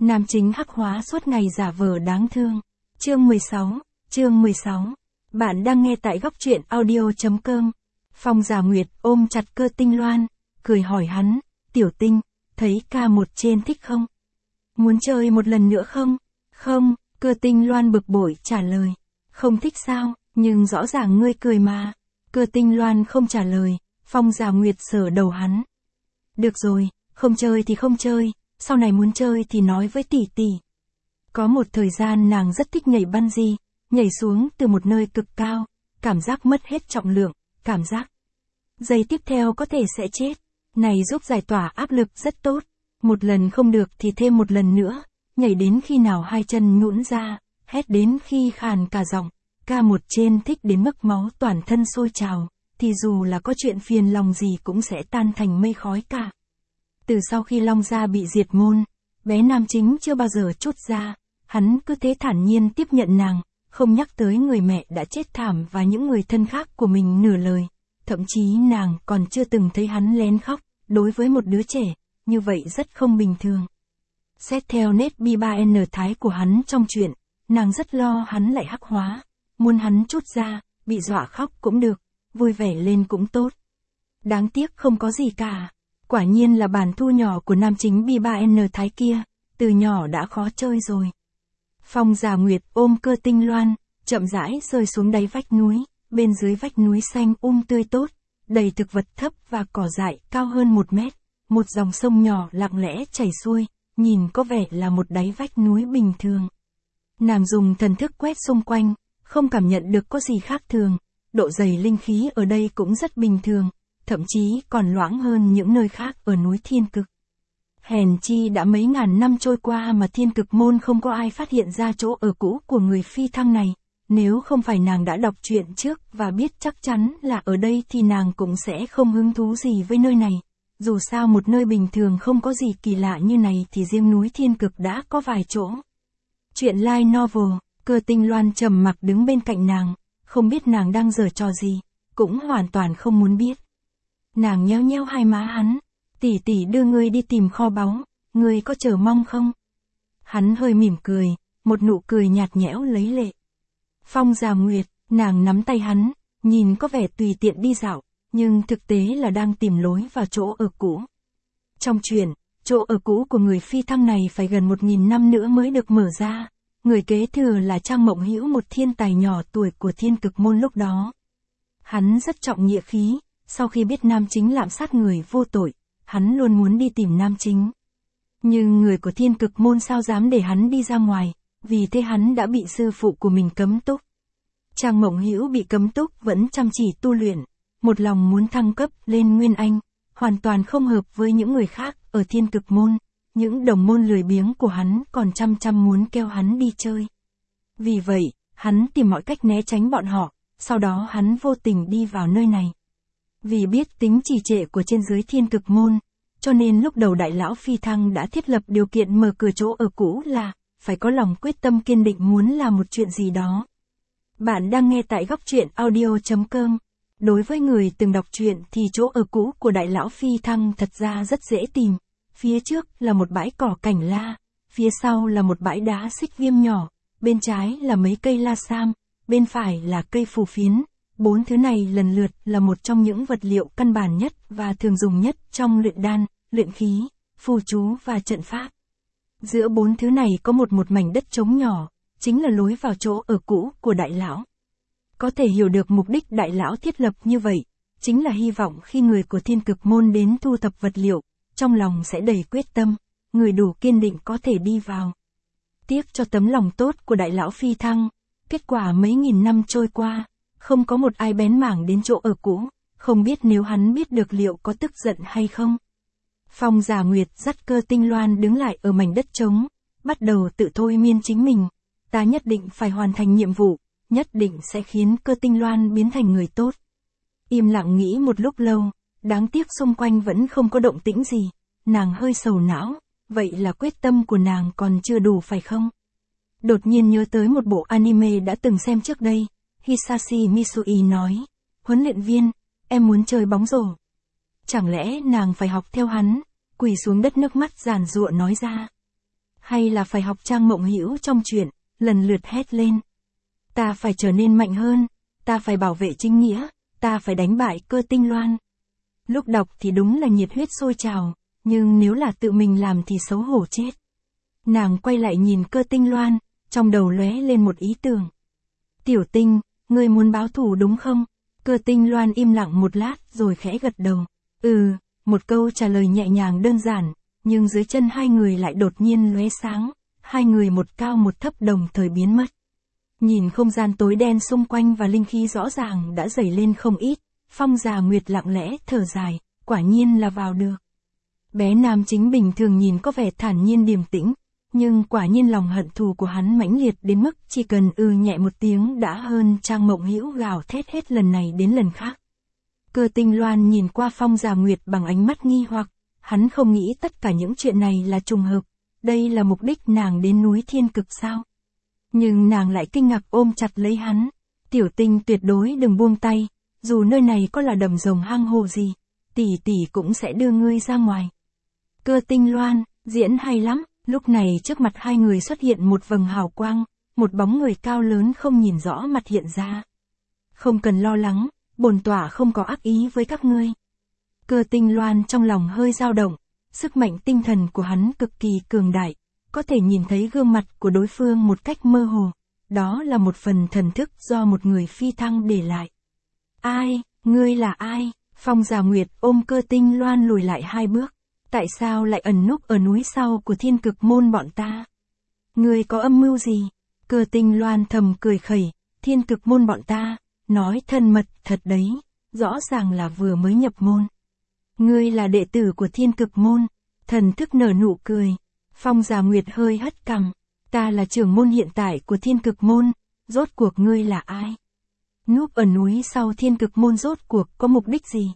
Nam chính hắc hóa suốt ngày giả vờ đáng thương. Chương 16. Bạn đang nghe tại góc truyện audio.com. Phong Giả Nguyệt ôm chặt Cơ Tinh Loan, cười hỏi hắn, Tiểu Tinh, thấy K1 trên thích không? Muốn chơi một lần nữa không? Không, Cơ Tinh Loan bực bội trả lời. Không thích sao, nhưng rõ ràng ngươi cười mà. Cơ Tinh Loan không trả lời, Phong Giả Nguyệt sờ đầu hắn. Được rồi, không chơi thì không chơi, sau này muốn chơi thì nói với tỷ tỷ. Có một thời gian nàng rất thích nhảy bungee, nhảy xuống từ một nơi cực cao, cảm giác mất hết trọng lượng, cảm giác giây tiếp theo có thể sẽ chết. Này giúp giải tỏa áp lực rất tốt. Một lần không được thì thêm một lần nữa, nhảy đến khi nào hai chân nhũn ra, hét đến khi khàn cả giọng. K1 trên thích đến mức máu toàn thân sôi trào, thì dù là có chuyện phiền lòng gì cũng sẽ tan thành mây khói cả. Từ sau khi Long Gia bị diệt môn, bé nam chính chưa bao giờ trút ra, hắn cứ thế thản nhiên tiếp nhận nàng, không nhắc tới người mẹ đã chết thảm và những người thân khác của mình nửa lời. Thậm chí nàng còn chưa từng thấy hắn lén khóc, đối với một đứa trẻ, như vậy rất không bình thường. Xét theo nét bi-ba-n thái của hắn trong chuyện, nàng rất lo hắn lại hắc hóa, muốn hắn trút ra, bị dọa khóc cũng được, vui vẻ lên cũng tốt. Đáng tiếc không có gì cả. Quả nhiên là bản thu nhỏ của nam chính bi-ba-n thái kia, từ nhỏ đã khó chơi rồi. Phong Giả Nguyệt ôm Cơ Tinh Loan, chậm rãi rơi xuống đáy vách núi, bên dưới vách núi xanh tươi tốt, đầy thực vật thấp và cỏ dại cao hơn 1 mét, một dòng sông nhỏ lặng lẽ chảy xuôi, nhìn có vẻ là một đáy vách núi bình thường. Nàng dùng thần thức quét xung quanh, không cảm nhận được có gì khác thường, độ dày linh khí ở đây cũng rất bình thường, thậm chí còn loãng hơn những nơi khác ở núi Thiên Cực. Hèn chi đã mấy ngàn năm trôi qua mà Thiên Cực môn không có ai phát hiện ra chỗ ở cũ của người phi thăng này, nếu không phải nàng đã đọc truyện trước và biết chắc chắn là ở đây thì nàng cũng sẽ không hứng thú gì với nơi này. Dù sao một nơi bình thường không có gì kỳ lạ như này thì riêng núi Thiên Cực đã có vài chỗ. Chuyện light novel, Cơ Tinh Loan trầm mặc đứng bên cạnh nàng, không biết nàng đang giở trò gì, cũng hoàn toàn không muốn biết. Nàng nhéo nhéo hai má hắn, tỷ tỷ đưa ngươi đi tìm kho báu, ngươi có chờ mong không? Hắn hơi mỉm cười, một nụ cười nhạt nhẽo lấy lệ. Phong Giả Nguyệt, nàng nắm tay hắn, nhìn có vẻ tùy tiện đi dạo, nhưng thực tế là đang tìm lối vào chỗ ở cũ. Trong truyện, chỗ ở cũ của người phi thăng này phải gần 1000 năm nữa mới được mở ra. Người kế thừa là Trang Mộng Hữu, một thiên tài nhỏ tuổi của Thiên Cực môn lúc đó. Hắn rất trọng nghĩa khí, sau khi biết nam chính lạm sát người vô tội, hắn luôn muốn đi tìm nam chính. Nhưng người của Thiên Cực môn sao dám để hắn đi ra ngoài, vì thế hắn đã bị sư phụ của mình cấm túc. Trang Mộng Hữu bị cấm túc vẫn chăm chỉ tu luyện, một lòng muốn thăng cấp lên Nguyên Anh, hoàn toàn không hợp với những người khác ở Thiên Cực môn. Những đồng môn lười biếng của hắn còn chăm muốn kêu hắn đi chơi. Vì vậy, hắn tìm mọi cách né tránh bọn họ, sau đó hắn vô tình đi vào nơi này. Vì biết tính trì trệ của trên dưới Thiên Cực môn, cho nên lúc đầu đại lão phi thăng đã thiết lập điều kiện mở cửa chỗ ở cũ là phải có lòng quyết tâm kiên định muốn làm một chuyện gì đó. Bạn đang nghe tại góc truyện audio.com. Đối với người từng đọc truyện thì chỗ ở cũ của đại lão phi thăng thật ra rất dễ tìm. Phía trước là một bãi cỏ cảnh la, phía sau là một bãi đá xích viêm nhỏ, bên trái là mấy cây la sam, bên phải là cây phù phiến. 4 thứ này lần lượt là một trong những vật liệu căn bản nhất và thường dùng nhất trong luyện đan, luyện khí, phù chú và trận pháp. Giữa 4 thứ này có một mảnh đất trống nhỏ, chính là lối vào chỗ ở cũ của đại lão. Có thể hiểu được mục đích đại lão thiết lập như vậy, chính là hy vọng khi người của Thiên Cực môn đến thu thập vật liệu, trong lòng sẽ đầy quyết tâm, người đủ kiên định có thể đi vào. Tiếc cho tấm lòng tốt của đại lão phi thăng, kết quả mấy nghìn năm trôi qua, không có một ai bén mảng đến chỗ ở cũ, không biết nếu hắn biết được liệu có tức giận hay không. Phong Giả Nguyệt dắt Cơ Tinh Loan đứng lại ở mảnh đất trống, bắt đầu tự thôi miên chính mình, ta nhất định phải hoàn thành nhiệm vụ, nhất định sẽ khiến Cơ Tinh Loan biến thành người tốt. Im lặng nghĩ một lúc lâu, đáng tiếc xung quanh vẫn không có động tĩnh gì, nàng hơi sầu não, vậy là quyết tâm của nàng còn chưa đủ phải không? Đột nhiên nhớ tới một bộ anime đã từng xem trước đây, Hisashi Misui nói, huấn luyện viên, em muốn chơi bóng rổ. Chẳng lẽ nàng phải học theo hắn, quỳ xuống đất nước mắt giàn giụa nói ra. Hay là phải học Trang Mộng Hữu trong truyện, lần lượt hét lên. Ta phải trở nên mạnh hơn, ta phải bảo vệ chính nghĩa, ta phải đánh bại Cơ Tinh Loan. Lúc đọc thì đúng là nhiệt huyết sôi trào, nhưng nếu là tự mình làm thì xấu hổ chết. Nàng quay lại nhìn Cơ Tinh Loan, trong đầu lóe lên một ý tưởng. Tiểu Tinh, ngươi muốn báo thù đúng không? Cơ Tinh Loan im lặng một lát rồi khẽ gật đầu. Một câu trả lời nhẹ nhàng đơn giản, nhưng dưới chân hai người lại đột nhiên lóe sáng, hai người một cao một thấp đồng thời biến mất. Nhìn không gian tối đen xung quanh và linh khí rõ ràng đã dày lên không ít, Phong Giả Nguyệt lặng lẽ thở dài, quả nhiên là vào được. Bé nam chính bình thường nhìn có vẻ thản nhiên điềm tĩnh, nhưng quả nhiên lòng hận thù của hắn mãnh liệt đến mức chỉ cần nhẹ một tiếng đã hơn Trang Mộng Hữu gào thét hết lần này đến lần khác. Cơ Tinh Loan nhìn qua Phong Giả Nguyệt bằng ánh mắt nghi hoặc, hắn không nghĩ tất cả những chuyện này là trùng hợp, đây là mục đích nàng đến núi Thiên Cực sao? Nhưng nàng lại kinh ngạc ôm chặt lấy hắn. Tiểu Tinh tuyệt đối đừng buông tay, dù nơi này có là đầm rồng hang hồ gì, tỷ tỷ cũng sẽ đưa ngươi ra ngoài. Cơ Tinh Loan, diễn hay lắm. Lúc này trước mặt hai người xuất hiện một vầng hào quang, một bóng người cao lớn không nhìn rõ mặt hiện ra. Không cần lo lắng, bổn tọa không có ác ý với các ngươi. Cơ Tinh Loan trong lòng hơi dao động, sức mạnh tinh thần của hắn cực kỳ cường đại, có thể nhìn thấy gương mặt của đối phương một cách mơ hồ, đó là một phần thần thức do một người phi thăng để lại. Ai, ngươi là ai? Phong Giả Nguyệt ôm Cơ Tinh Loan lùi lại hai bước. Tại sao lại ẩn núp ở núi sau của Thiên Cực môn bọn ta? Ngươi có âm mưu gì? Cơ Tinh Loan thầm cười khẩy, Thiên Cực môn bọn ta, nói thân mật thật đấy, rõ ràng là vừa mới nhập môn. Ngươi là đệ tử của Thiên Cực môn, thần thức nở nụ cười. Phong Giả Nguyệt hơi hất cằm, ta là trưởng môn hiện tại của Thiên Cực môn, rốt cuộc ngươi là ai? Núp ở núi sau Thiên Cực môn rốt cuộc có mục đích gì?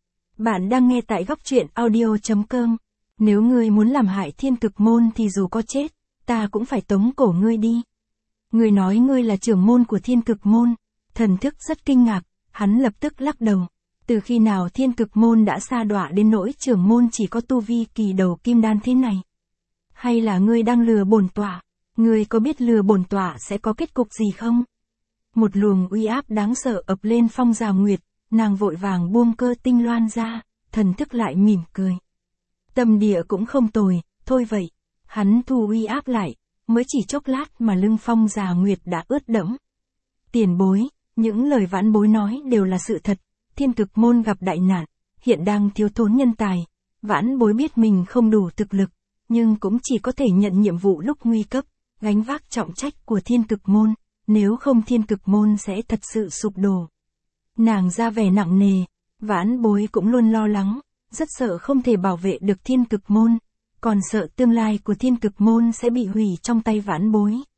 Bạn đang nghe tại góc truyện audio.com. Nếu ngươi muốn làm hại Thiên Cực môn thì dù có chết, ta cũng phải tống cổ ngươi đi. Ngươi nói ngươi là trưởng môn của Thiên Cực môn. Thần thức rất kinh ngạc, hắn lập tức lắc đầu. Từ khi nào Thiên Cực môn đã sa đọa đến nỗi trưởng môn chỉ có tu vi kỳ đầu kim đan thế này? Hay là ngươi đang lừa bổn tọa? Ngươi có biết lừa bổn tọa sẽ có kết cục gì không? Một luồng uy áp đáng sợ ập lên Phong Giả Nguyệt, nàng vội vàng buông Cơ Tinh Loan ra, thần thức lại mỉm cười. Tâm địa cũng không tồi, thôi vậy. Hắn thu uy áp lại, mới chỉ chốc lát mà lưng Phong Giả Nguyệt đã ướt đẫm. Tiền bối, những lời vãn bối nói đều là sự thật, Thiên Cực môn gặp đại nạn, hiện đang thiếu thốn nhân tài, vãn bối biết mình không đủ thực lực, nhưng cũng chỉ có thể nhận nhiệm vụ lúc nguy cấp, gánh vác trọng trách của Thiên Cực môn, nếu không Thiên Cực môn sẽ thật sự sụp đổ. Nàng ra vẻ nặng nề, vãn bối cũng luôn lo lắng, rất sợ không thể bảo vệ được Thiên Cực môn, còn sợ tương lai của Thiên Cực môn sẽ bị hủy trong tay vãn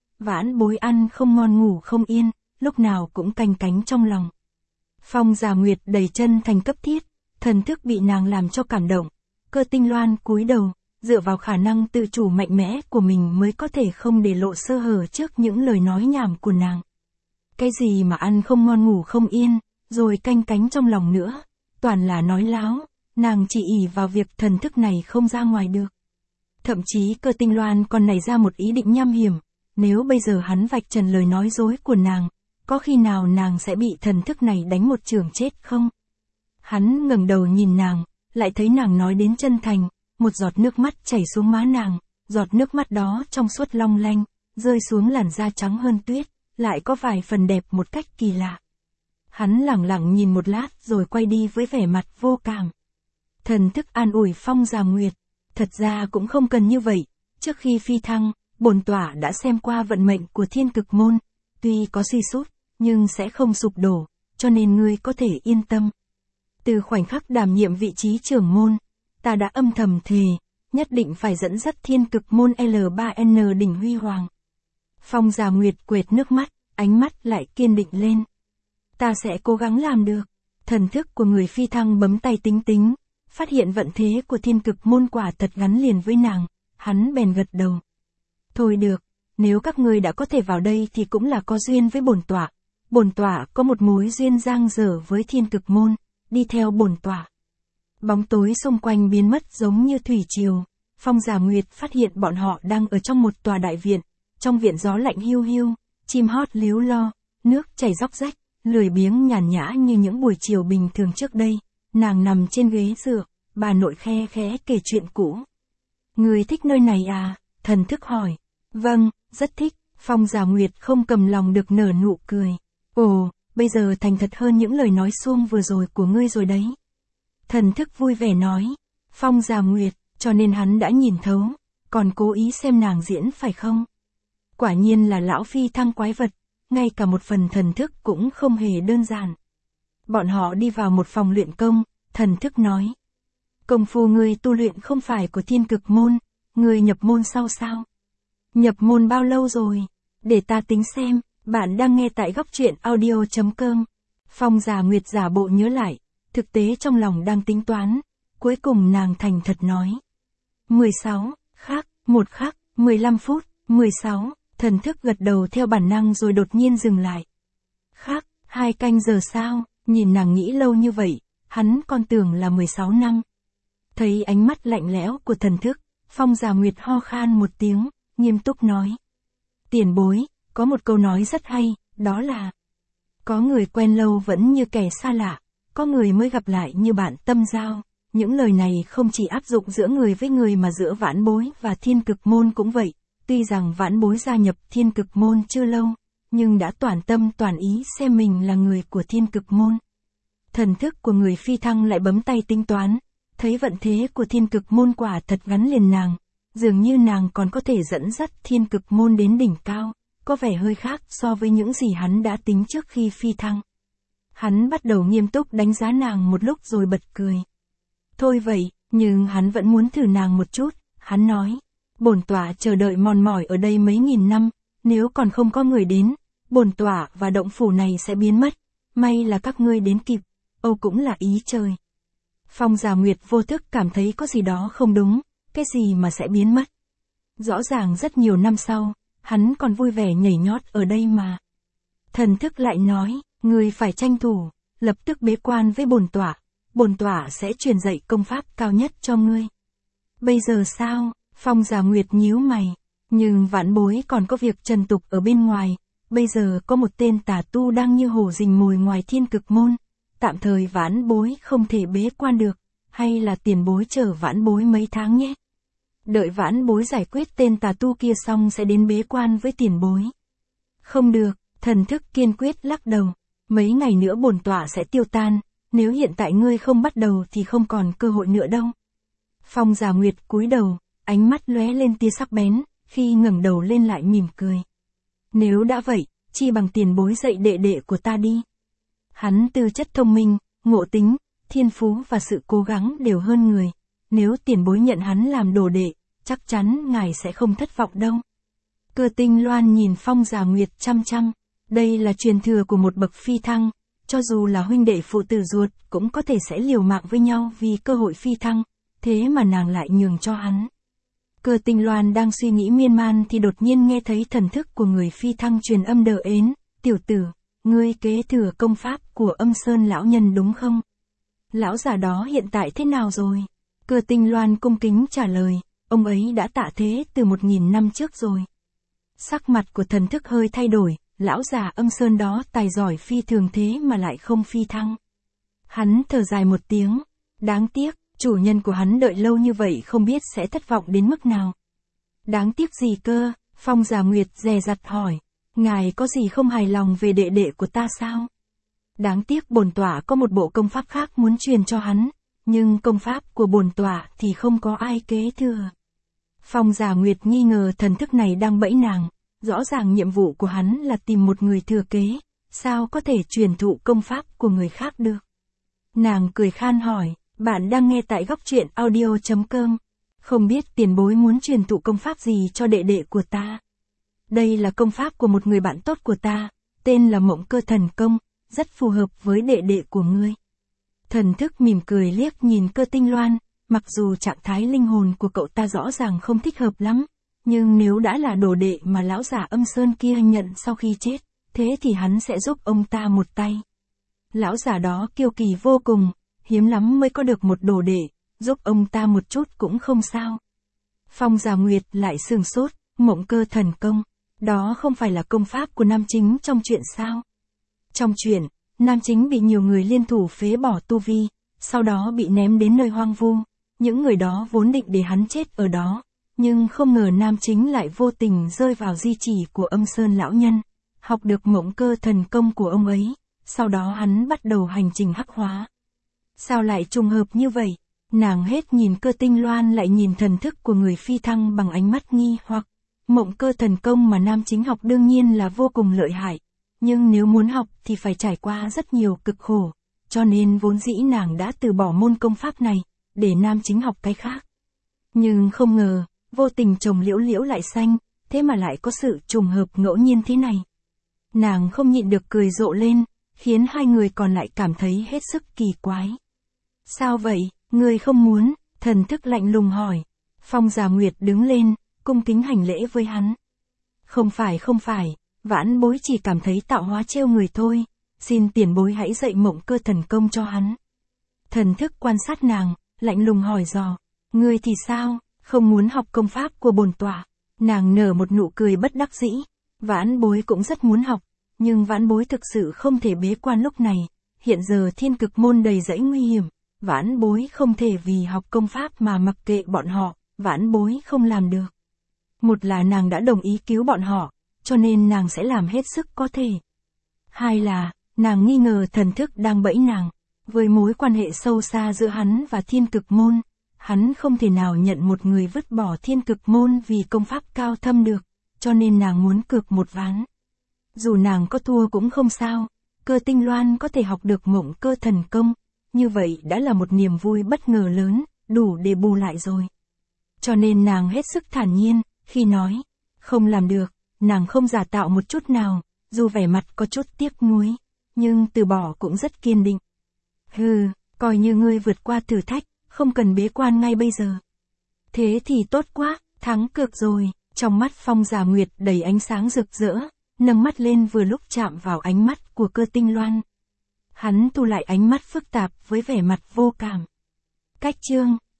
bối ăn không ngon ngủ không yên, lúc nào cũng canh cánh trong lòng. Phong Giả Nguyệt đầy chân thành cấp thiết, thần thức bị nàng làm cho cảm động. Cơ Tinh Loan cúi đầu, dựa vào khả năng tự chủ mạnh mẽ của mình mới có thể không để lộ sơ hở trước những lời nói nhảm của nàng. Cái gì mà ăn không ngon ngủ không yên, rồi canh cánh trong lòng nữa, toàn là nói láo, nàng chỉ ỷ vào việc thần thức này không ra ngoài được. Thậm chí Cơ Tinh Loan còn nảy ra một ý định nham hiểm, nếu bây giờ hắn vạch trần lời nói dối của nàng, có khi nào nàng sẽ bị thần thức này đánh một chưởng chết không? Hắn ngẩng đầu nhìn nàng, lại thấy nàng nói đến chân thành, một giọt nước mắt chảy xuống má nàng, giọt nước mắt đó trong suốt long lanh, rơi xuống làn da trắng hơn tuyết, lại có vài phần đẹp một cách kỳ lạ. Hắn lẳng lặng nhìn một lát rồi quay đi với vẻ mặt vô cảm. Thần thức an ủi Phong Giả Nguyệt, thật ra cũng không cần như vậy, trước khi phi thăng, bổn tọa đã xem qua vận mệnh của Thiên Cực môn, tuy có suy sút, nhưng sẽ không sụp đổ, cho nên ngươi có thể yên tâm. Từ khoảnh khắc đảm nhiệm vị trí trưởng môn, ta đã âm thầm thề, nhất định phải dẫn dắt Thiên Cực môn L3N đỉnh huy hoàng. Phong Giả Nguyệt quệt nước mắt, ánh mắt lại kiên định lên. Ta sẽ cố gắng làm được. Thần thức của người phi thăng bấm tay tính tính, phát hiện vận thế của Thiên Cực môn quả thật gắn liền với nàng, hắn bèn gật đầu. Thôi được, nếu các ngươi đã có thể vào đây thì cũng là có duyên với bổn tọa. Bổn tọa có một mối duyên dang dở với Thiên Cực môn, đi theo bổn tọa. Bóng tối xung quanh biến mất giống như thủy triều, Phong Giả Nguyệt phát hiện bọn họ đang ở trong một tòa đại viện, trong viện gió lạnh hiu hiu, chim hót líu lo, nước chảy róc rách, lười biếng nhàn nhã như những buổi chiều bình thường trước đây, nàng nằm trên ghế dựa, bà nội khe khẽ kể chuyện cũ. Người thích nơi này à? Thần thức hỏi. Vâng, rất thích, Phong Giả Nguyệt không cầm lòng được nở nụ cười. Ồ, bây giờ thành thật hơn những lời nói suông vừa rồi của ngươi rồi đấy. Thần thức vui vẻ nói. Phong Giả Nguyệt, cho nên hắn đã nhìn thấu, còn cố ý xem nàng diễn phải không? Quả nhiên là lão phi thăng quái vật, ngay cả một phần thần thức cũng không hề đơn giản. Bọn họ đi vào một phòng luyện công, thần thức nói. Công phu ngươi tu luyện không phải của Thiên Cực Môn, ngươi nhập môn sau sao? Nhập môn bao lâu rồi? Để ta tính xem, bạn đang nghe tại góc truyện audio.com. Phong Giả Nguyệt giả bộ nhớ lại, thực tế trong lòng đang tính toán, cuối cùng nàng thành thật nói. 16, khắc, 1 khắc, 15 phút, 16, thần thức gật đầu theo bản năng rồi đột nhiên dừng lại. Khắc, 2 canh giờ sao, nhìn nàng nghĩ lâu như vậy, hắn còn tưởng là 16 năm. Thấy ánh mắt lạnh lẽo của thần thức, Phong Giả Nguyệt ho khan một tiếng, nghiêm túc nói. Tiền bối, có một câu nói rất hay, đó là có người quen lâu vẫn như kẻ xa lạ, có người mới gặp lại như bạn tâm giao. Những lời này không chỉ áp dụng giữa người với người mà giữa Vãn Bối và Thiên Cực Môn cũng vậy. Tuy rằng Vãn Bối gia nhập Thiên Cực Môn chưa lâu, nhưng đã toàn tâm toàn ý xem mình là người của Thiên Cực Môn. Thần thức của người phi thăng lại bấm tay tính toán, thấy vận thế của Thiên Cực Môn quả thật gắn liền nàng, dường như nàng còn có thể dẫn dắt Thiên Cực Môn đến đỉnh cao, có vẻ hơi khác so với những gì hắn đã tính trước khi phi thăng. Hắn bắt đầu nghiêm túc đánh giá nàng một lúc rồi bật cười. Thôi vậy, nhưng hắn vẫn muốn thử nàng một chút, hắn nói. Bổn tọa chờ đợi mòn mỏi ở đây mấy nghìn năm, nếu còn không có người đến, bổn tọa và động phủ này sẽ biến mất, may là các ngươi đến kịp, Âu cũng là ý trời. Phong Giả Nguyệt vô thức cảm thấy có gì đó không đúng, cái gì mà sẽ biến mất. Rõ ràng rất nhiều năm sau, hắn còn vui vẻ nhảy nhót ở đây mà. Thần thức lại nói, ngươi phải tranh thủ, lập tức bế quan với bổn tọa sẽ truyền dạy công pháp cao nhất cho ngươi. Bây giờ sao? Phong Giả Nguyệt nhíu mày, nhưng Vãn Bối còn có việc trần tục ở bên ngoài, bây giờ có một tên tà tu đang như hổ rình mồi ngoài Thiên Cực Môn, tạm thời Vãn Bối không thể bế quan được, hay là tiền bối chờ Vãn Bối mấy tháng nhé. Đợi Vãn Bối giải quyết tên tà tu kia xong sẽ đến bế quan với tiền bối. Không được, thần thức kiên quyết lắc đầu, mấy ngày nữa bổn tọa sẽ tiêu tan, nếu hiện tại ngươi không bắt đầu thì không còn cơ hội nữa đâu. Phong Giả Nguyệt cúi đầu, ánh mắt lóe lên tia sắc bén, khi ngẩng đầu lên lại mỉm cười. Nếu đã vậy, chi bằng tiền bối dạy đệ đệ của ta đi. Hắn tư chất thông minh, ngộ tính, thiên phú và sự cố gắng đều hơn người. Nếu tiền bối nhận hắn làm đồ đệ, chắc chắn ngài sẽ không thất vọng đâu. Cơ Tinh Loan nhìn Phong Giả Nguyệt chăm chăm. Đây là truyền thừa của một bậc phi thăng, cho dù là huynh đệ phụ tử ruột cũng có thể sẽ liều mạng với nhau vì cơ hội phi thăng, thế mà nàng lại nhường cho hắn. Cơ Tinh Loan đang suy nghĩ miên man thì đột nhiên nghe thấy thần thức của người phi thăng truyền âm đờ ến, tiểu tử, ngươi kế thừa công pháp của Âm Sơn lão nhân đúng không? Lão già đó hiện tại thế nào rồi? Cơ Tinh Loan cung kính trả lời, ông ấy đã tạ thế từ 1000 năm trước rồi. Sắc mặt của thần thức hơi thay đổi, lão già Âm Sơn đó tài giỏi phi thường thế mà lại không phi thăng. Hắn thở dài một tiếng, đáng tiếc, chủ nhân của hắn đợi lâu như vậy không biết sẽ thất vọng đến mức nào. Đáng tiếc gì cơ? Phong Giả Nguyệt dè dặt hỏi, ngài có gì không hài lòng về đệ đệ của ta sao? Đáng tiếc bổn tọa có một bộ công pháp khác muốn truyền cho hắn, nhưng công pháp của bổn tọa thì không có ai kế thừa. Phong Giả Nguyệt nghi ngờ thần thức này đang bẫy nàng, rõ ràng nhiệm vụ của hắn là tìm một người thừa kế, sao có thể truyền thụ công pháp của người khác được. Nàng cười khan hỏi, bạn đang nghe tại góc truyện audio.com, không biết tiền bối muốn truyền thụ công pháp gì cho đệ đệ của ta. Đây là công pháp của một người bạn tốt của ta, tên là Mộng Cơ Thần Công, rất phù hợp với đệ đệ của ngươi. Thần thức mỉm cười liếc nhìn Cơ Tinh Loan, mặc dù trạng thái linh hồn của cậu ta rõ ràng không thích hợp lắm, nhưng nếu đã là đồ đệ mà lão giả Âm Sơn kia nhận sau khi chết, thế thì hắn sẽ giúp ông ta một tay. Lão giả đó kiêu kỳ vô cùng, hiếm lắm mới có được một đồ đệ, giúp ông ta một chút cũng không sao. Phong Giả Nguyệt lại sửng sốt, Mộng Cơ Thần Công. Đó không phải là công pháp của nam chính trong truyện sao? Trong truyện, nam chính bị nhiều người liên thủ phế bỏ tu vi, sau đó bị ném đến nơi hoang vu. Những người đó vốn định để hắn chết ở đó, nhưng không ngờ nam chính lại vô tình rơi vào di chỉ của Âm Sơn lão nhân, học được Mộng Cơ Thần Công của ông ấy, sau đó hắn bắt đầu hành trình hắc hóa. Sao lại trùng hợp như vậy? Nàng hết nhìn Cơ Tinh Loan lại nhìn thần thức của người phi thăng bằng ánh mắt nghi hoặc. Mộng Cơ Thần Công mà nam chính học đương nhiên là vô cùng lợi hại, nhưng nếu muốn học thì phải trải qua rất nhiều cực khổ, cho nên vốn dĩ nàng đã từ bỏ môn công pháp này, để nam chính học cái khác. Nhưng không ngờ, vô tình trồng liễu liễu lại xanh, thế mà lại có sự trùng hợp ngẫu nhiên thế này. Nàng không nhịn được cười rộ lên, khiến hai người còn lại cảm thấy hết sức kỳ quái. Sao vậy, ngươi không muốn? Thần thức lạnh lùng hỏi. Phong Giả Nguyệt đứng lên, cung kính hành lễ với hắn. Không phải, vãn bối chỉ cảm thấy tạo hóa trêu người thôi, xin tiền bối hãy dạy Mộng Cơ Thần Công cho hắn. Thần thức quan sát nàng, lạnh lùng hỏi dò, ngươi thì sao, không muốn học công pháp của bổn tọa? Nàng nở một nụ cười bất đắc dĩ, vãn bối cũng rất muốn học, nhưng vãn bối thực sự không thể bế quan lúc này, hiện giờ Thiên Cực Môn đầy rẫy nguy hiểm, vãn bối không thể vì học công pháp mà mặc kệ bọn họ, vãn bối không làm được. Một là nàng đã đồng ý cứu bọn họ, cho nên nàng sẽ làm hết sức có thể. Hai là, nàng nghi ngờ thần thức đang bẫy nàng, với mối quan hệ sâu xa giữa hắn và Thiên Cực Môn, hắn không thể nào nhận một người vứt bỏ Thiên Cực Môn vì công pháp cao thâm được, cho nên nàng muốn cược một ván. Dù nàng có thua cũng không sao, Cơ Tinh Loan có thể học được Mộng Cơ Thần Công, như vậy đã là một niềm vui bất ngờ lớn, đủ để bù lại rồi. Cho nên nàng hết sức thản nhiên, khi nói, không làm được, nàng không giả tạo một chút nào, dù vẻ mặt có chút tiếc nuối, nhưng từ bỏ cũng rất kiên định. Hừ, coi như ngươi vượt qua thử thách, không cần bế quan ngay bây giờ. Thế thì tốt quá, thắng cược rồi. Trong mắt Phong Giả Nguyệt đầy ánh sáng rực rỡ, nâng mắt lên vừa lúc chạm vào ánh mắt của Cơ Tinh Loan. Hắn thu lại ánh mắt phức tạp với vẻ mặt vô cảm. Cách chương